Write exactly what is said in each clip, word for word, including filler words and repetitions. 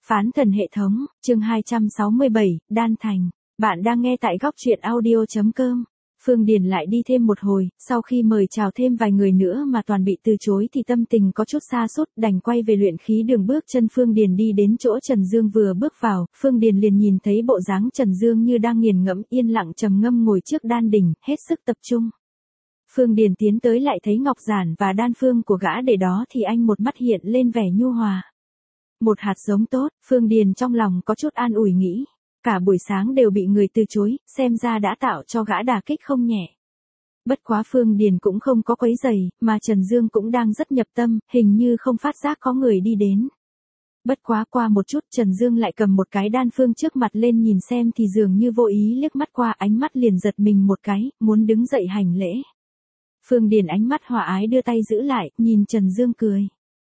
Phán thần hệ thống, chương hai trăm sáu mươi bảy, Đan Thành. Bạn đang nghe tại góc truyện audio chấm com. Phương Điền lại đi thêm một hồi, sau khi mời chào thêm vài người nữa mà toàn bị từ chối thì tâm tình có chút sa sút, đành quay về luyện khí đường. Bước chân Phương Điền đi đến chỗ Trần Dương vừa bước vào, Phương Điền liền nhìn thấy bộ dáng Trần Dương như đang nghiền ngẫm, yên lặng trầm ngâm ngồi trước đan đỉnh, hết sức tập trung. Phương Điền tiến tới lại thấy ngọc giản và đan phương của gã để đó thì anh một mắt hiện lên vẻ nhu hòa. Một hạt giống tốt, Phương Điền trong lòng có chút an ủi nghĩ. Cả buổi sáng đều bị người từ chối, xem ra đã tạo cho gã đả kích không nhẹ. Bất quá Phương Điền cũng không có quấy rầy, mà Trần Dương cũng đang rất nhập tâm, hình như không phát giác có người đi đến. Bất quá qua một chút Trần Dương lại cầm một cái đan phương trước mặt lên nhìn xem thì dường như vô ý liếc mắt qua, ánh mắt liền giật mình một cái, muốn đứng dậy hành lễ. Phương Điền ánh mắt hòa ái đưa tay giữ lại, nhìn Trần Dương cười.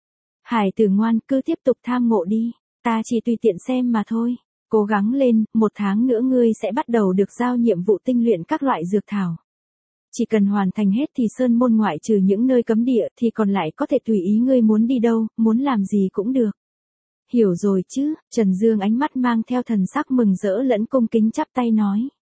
Hải tử ngoan, cứ tiếp tục tham ngộ đi, ta chỉ tùy tiện xem mà thôi. Cố gắng lên, một tháng nữa ngươi sẽ bắt đầu được giao nhiệm vụ tinh luyện các loại dược thảo. Chỉ cần hoàn thành hết thì sơn môn ngoại trừ những nơi cấm địa thì còn lại có thể tùy ý ngươi muốn đi đâu, muốn làm gì cũng được. Hiểu rồi chứ, Trần Dương ánh mắt mang theo thần sắc mừng rỡ lẫn cung kính chắp tay nói.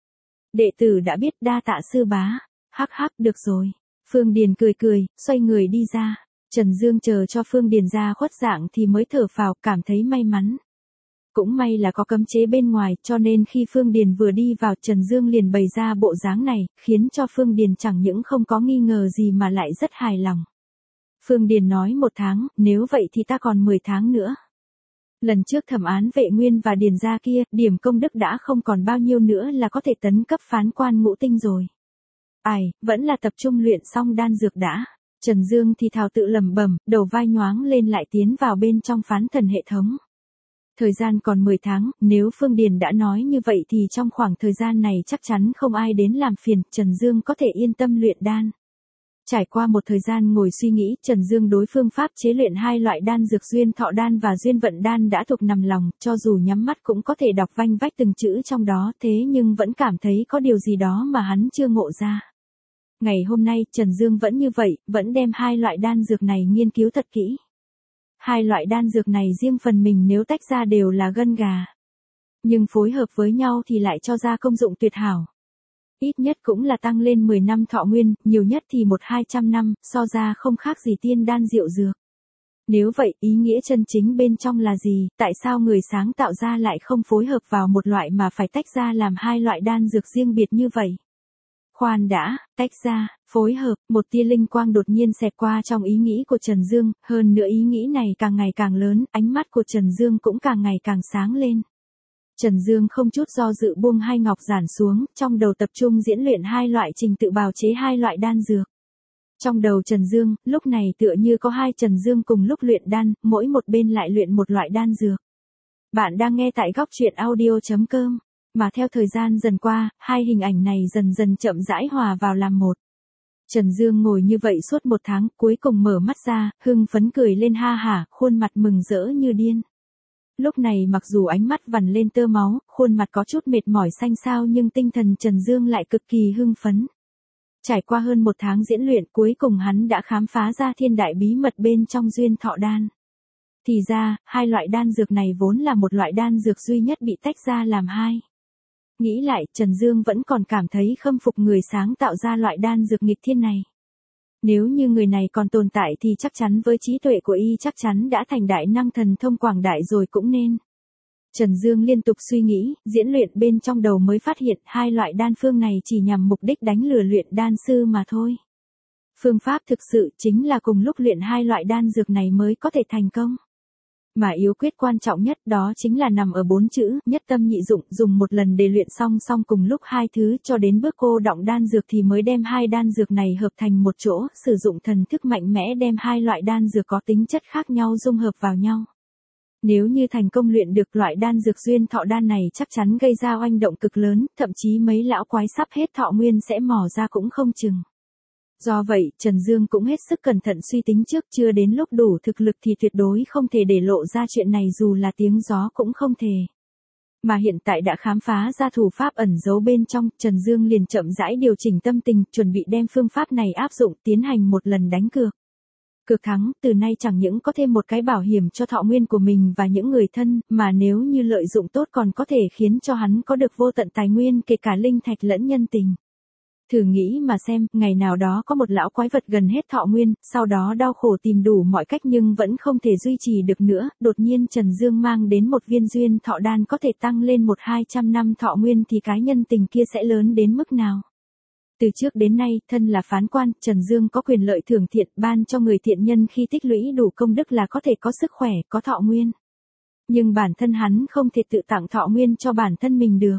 Đệ tử đã biết, đa tạ sư bá. Hắc hắc, được rồi. Phương Điền cười cười, xoay người đi ra. Trần Dương chờ cho Phương Điền ra khuất dạng thì mới thở phào, cảm thấy may mắn. Cũng may là có cấm chế bên ngoài, cho nên khi Phương Điền vừa đi vào Trần Dương liền bày ra bộ dáng này, khiến cho Phương Điền chẳng những không có nghi ngờ gì mà lại rất hài lòng. Phương Điền nói một tháng, nếu vậy thì ta còn mười tháng nữa. Lần trước thẩm án Vệ Nguyên và Điền gia kia, điểm công đức đã không còn bao nhiêu nữa là có thể tấn cấp phán quan ngũ tinh rồi. Ai, vẫn là tập trung luyện xong đan dược đã. Trần Dương thì thào tự lẩm bẩm, đầu vai nhoáng lên lại tiến vào bên trong phán thần hệ thống. Thời gian còn mười tháng, nếu Phương Điền đã nói như vậy thì trong khoảng thời gian này chắc chắn không ai đến làm phiền, Trần Dương có thể yên tâm luyện đan. Trải qua một thời gian ngồi suy nghĩ, Trần Dương đối phương pháp chế luyện hai loại đan dược duyên thọ đan và duyên vận đan đã thuộc nằm lòng, cho dù nhắm mắt cũng có thể đọc vanh vách từng chữ trong đó, thế nhưng vẫn cảm thấy có điều gì đó mà hắn chưa ngộ ra. Ngày hôm nay, Trần Dương vẫn như vậy, vẫn đem hai loại đan dược này nghiên cứu thật kỹ. Hai loại đan dược này riêng phần mình nếu tách ra đều là gân gà. Nhưng phối hợp với nhau thì lại cho ra công dụng tuyệt hảo. Ít nhất cũng là tăng lên mười năm thọ nguyên, nhiều nhất thì một hai trăm năm, so ra không khác gì tiên đan diệu dược. Nếu vậy, ý nghĩa chân chính bên trong là gì, tại sao người sáng tạo ra lại không phối hợp vào một loại mà phải tách ra làm hai loại đan dược riêng biệt như vậy? Khoan đã, tách ra, phối hợp, một tia linh quang đột nhiên xẹt qua trong ý nghĩ của Trần Dương, hơn nữa ý nghĩ này càng ngày càng lớn, ánh mắt của Trần Dương cũng càng ngày càng sáng lên. Trần Dương không chút do dự buông hai ngọc giản xuống, trong đầu tập trung diễn luyện hai loại trình tự bào chế hai loại đan dược. Trong đầu Trần Dương, lúc này tựa như có hai Trần Dương cùng lúc luyện đan, mỗi một bên lại luyện một loại đan dược. Bạn đang nghe tại góc truyện audio chấm com. Mà theo thời gian dần qua, hai hình ảnh này dần dần chậm rãi hòa vào làm một. Trần Dương ngồi như vậy suốt một tháng, cuối cùng mở mắt ra, hưng phấn cười lên ha hả, khuôn mặt mừng rỡ như điên. Lúc này mặc dù ánh mắt vằn lên tơ máu, khuôn mặt có chút mệt mỏi xanh xao nhưng tinh thần Trần Dương lại cực kỳ hưng phấn. Trải qua hơn một tháng diễn luyện cuối cùng hắn đã khám phá ra thiên đại bí mật bên trong duyên thọ đan. Thì ra, hai loại đan dược này vốn là một loại đan dược duy nhất bị tách ra làm hai. Nghĩ lại, Trần Dương vẫn còn cảm thấy khâm phục người sáng tạo ra loại đan dược nghịch thiên này. Nếu như người này còn tồn tại thì chắc chắn với trí tuệ của y chắc chắn đã thành đại năng thần thông quảng đại rồi cũng nên. Trần Dương liên tục suy nghĩ, diễn luyện bên trong đầu mới phát hiện hai loại đan phương này chỉ nhằm mục đích đánh lừa luyện đan sư mà thôi. Phương pháp thực sự chính là cùng lúc luyện hai loại đan dược này mới có thể thành công. Mà yếu quyết quan trọng nhất đó chính là nằm ở bốn chữ, nhất tâm nhị dụng, dùng một lần để luyện song song cùng lúc hai thứ cho đến bước cô đọng đan dược thì mới đem hai đan dược này hợp thành một chỗ, sử dụng thần thức mạnh mẽ đem hai loại đan dược có tính chất khác nhau dung hợp vào nhau. Nếu như thành công luyện được loại đan dược duyên thọ đan này chắc chắn gây ra oanh động cực lớn, thậm chí mấy lão quái sắp hết thọ nguyên sẽ mò ra cũng không chừng. Do vậy, Trần Dương cũng hết sức cẩn thận suy tính trước, chưa đến lúc đủ thực lực thì tuyệt đối không thể để lộ ra chuyện này dù là tiếng gió cũng không thể. Mà hiện tại đã khám phá ra thủ pháp ẩn giấu bên trong, Trần Dương liền chậm rãi điều chỉnh tâm tình, chuẩn bị đem phương pháp này áp dụng tiến hành một lần đánh cược. Cược thắng, từ nay chẳng những có thêm một cái bảo hiểm cho thọ nguyên của mình và những người thân, mà nếu như lợi dụng tốt còn có thể khiến cho hắn có được vô tận tài nguyên kể cả linh thạch lẫn nhân tình. Thử nghĩ mà xem, ngày nào đó có một lão quái vật gần hết thọ nguyên, sau đó đau khổ tìm đủ mọi cách nhưng vẫn không thể duy trì được nữa, đột nhiên Trần Dương mang đến một viên duyên thọ đan có thể tăng lên một hai trăm năm thọ nguyên thì cái nhân tình kia sẽ lớn đến mức nào. Từ trước đến nay, thân là phán quan, Trần Dương có quyền lợi thưởng thiện ban cho người thiện nhân khi tích lũy đủ công đức là có thể có sức khỏe, có thọ nguyên. Nhưng bản thân hắn không thể tự tặng thọ nguyên cho bản thân mình được.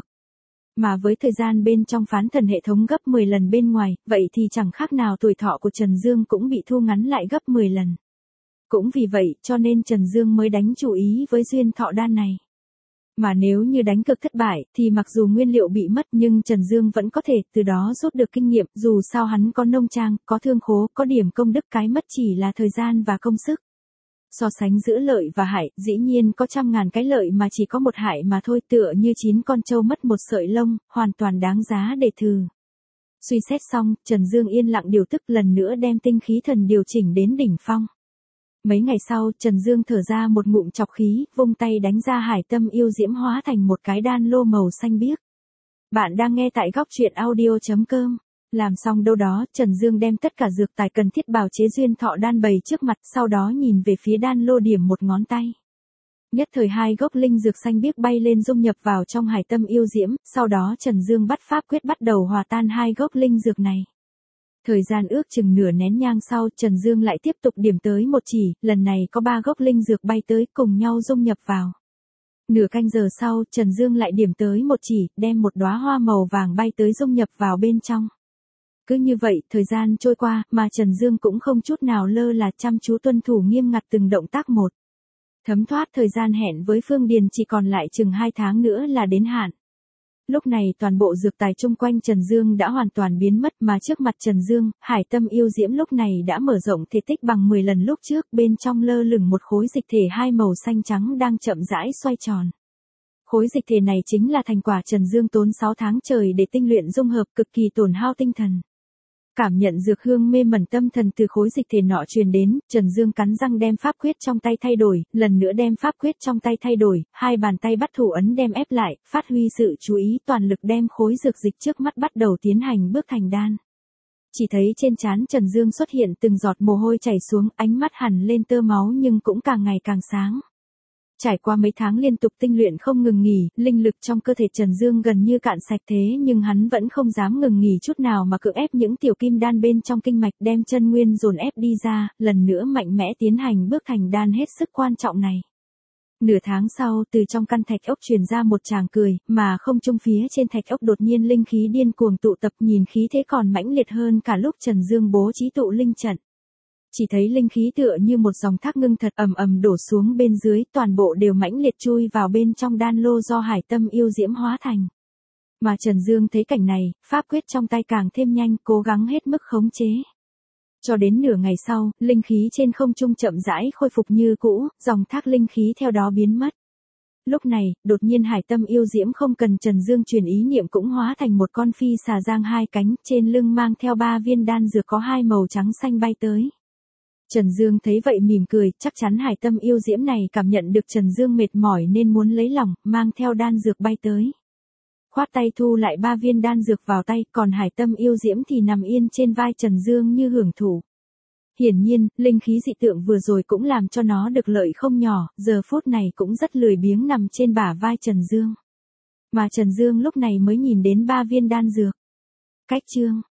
Mà với thời gian bên trong phán thần hệ thống gấp mười lần bên ngoài, vậy thì chẳng khác nào tuổi thọ của Trần Dương cũng bị thu ngắn lại gấp mười lần. Cũng vì vậy cho nên Trần Dương mới đánh chủ ý với duyên thọ đan này. Mà nếu như đánh cược thất bại thì mặc dù nguyên liệu bị mất nhưng Trần Dương vẫn có thể từ đó rút được kinh nghiệm, dù sao hắn có nông trang, có thương khố, có điểm công đức, cái mất chỉ là thời gian và công sức. So sánh giữa lợi và hại, dĩ nhiên có trăm ngàn cái lợi mà chỉ có một hại mà thôi, tựa như chín con trâu mất một sợi lông, hoàn toàn đáng giá để thử. Suy xét xong, Trần Dương yên lặng điều tức lần nữa đem tinh khí thần điều chỉnh đến đỉnh phong. Mấy ngày sau, Trần Dương thở ra một ngụm trọc khí, vung tay đánh ra hải tâm yêu diễm hóa thành một cái đan lô màu xanh biếc. Bạn đang nghe tại góc truyện audio chấm com. Làm xong đâu đó, Trần Dương đem tất cả dược tài cần thiết bào chế duyên thọ đan bày trước mặt, sau đó nhìn về phía đan lô điểm một ngón tay. Nhất thời hai gốc linh dược xanh biếc bay lên dung nhập vào trong hải tâm yêu diễm, sau đó Trần Dương bắt pháp quyết bắt đầu hòa tan hai gốc linh dược này. Thời gian ước chừng nửa nén nhang sau, Trần Dương lại tiếp tục điểm tới một chỉ, lần này có ba gốc linh dược bay tới cùng nhau dung nhập vào. Nửa canh giờ sau, Trần Dương lại điểm tới một chỉ, đem một đóa hoa màu vàng bay tới dung nhập vào bên trong. Cứ như vậy, thời gian trôi qua, mà Trần Dương cũng không chút nào lơ là chăm chú tuân thủ nghiêm ngặt từng động tác một. Thấm thoát thời gian hẹn với Phương Điền chỉ còn lại chừng hai tháng nữa là đến hạn. Lúc này toàn bộ dược tài chung quanh Trần Dương đã hoàn toàn biến mất mà trước mặt Trần Dương, hải tâm yêu diễm lúc này đã mở rộng thể tích bằng mười lần lúc trước, bên trong lơ lửng một khối dịch thể hai màu xanh trắng đang chậm rãi xoay tròn. Khối dịch thể này chính là thành quả Trần Dương tốn sáu tháng trời để tinh luyện dung hợp, cực kỳ tổn hao tinh thần. Cảm nhận dược hương mê mẩn tâm thần từ khối dịch thể nọ truyền đến, Trần Dương cắn răng đem pháp quyết trong tay thay đổi, lần nữa đem pháp quyết trong tay thay đổi, hai bàn tay bắt thủ ấn đem ép lại, phát huy sự chú ý toàn lực đem khối dược dịch trước mắt bắt đầu tiến hành bước thành đan. Chỉ thấy trên trán Trần Dương xuất hiện từng giọt mồ hôi chảy xuống, ánh mắt hằn lên tơ máu nhưng cũng càng ngày càng sáng. Trải qua mấy tháng liên tục tinh luyện không ngừng nghỉ, linh lực trong cơ thể Trần Dương gần như cạn sạch thế nhưng hắn vẫn không dám ngừng nghỉ chút nào mà cưỡng ép những tiểu kim đan bên trong kinh mạch đem chân nguyên dồn ép đi ra, lần nữa mạnh mẽ tiến hành bước thành đan hết sức quan trọng này. Nửa tháng sau, từ trong căn thạch ốc truyền ra một tràng cười, mà không trung phía trên thạch ốc đột nhiên linh khí điên cuồng tụ tập, nhìn khí thế còn mãnh liệt hơn cả lúc Trần Dương bố trí tụ linh trận. Chỉ thấy linh khí tựa như một dòng thác ngưng thật ầm ầm đổ xuống bên dưới, toàn bộ đều mãnh liệt chui vào bên trong đan lô do hải tâm yêu diễm hóa thành. Mà Trần Dương thấy cảnh này, pháp quyết trong tay càng thêm nhanh, cố gắng hết mức khống chế. Cho đến nửa ngày sau, linh khí trên không trung chậm rãi khôi phục như cũ, dòng thác linh khí theo đó biến mất. Lúc này, đột nhiên hải tâm yêu diễm không cần Trần Dương truyền ý niệm cũng hóa thành một con phi xà giang hai cánh, trên lưng mang theo ba viên đan dược có hai màu trắng xanh bay tới. Trần Dương thấy vậy mỉm cười, chắc chắn hải tâm yêu diễm này cảm nhận được Trần Dương mệt mỏi nên muốn lấy lòng, mang theo đan dược bay tới. Khoát tay thu lại ba viên đan dược vào tay, còn hải tâm yêu diễm thì nằm yên trên vai Trần Dương như hưởng thụ. Hiển nhiên, linh khí dị tượng vừa rồi cũng làm cho nó được lợi không nhỏ, giờ phút này cũng rất lười biếng nằm trên bả vai Trần Dương. Mà Trần Dương lúc này mới nhìn đến ba viên đan dược. Cách chương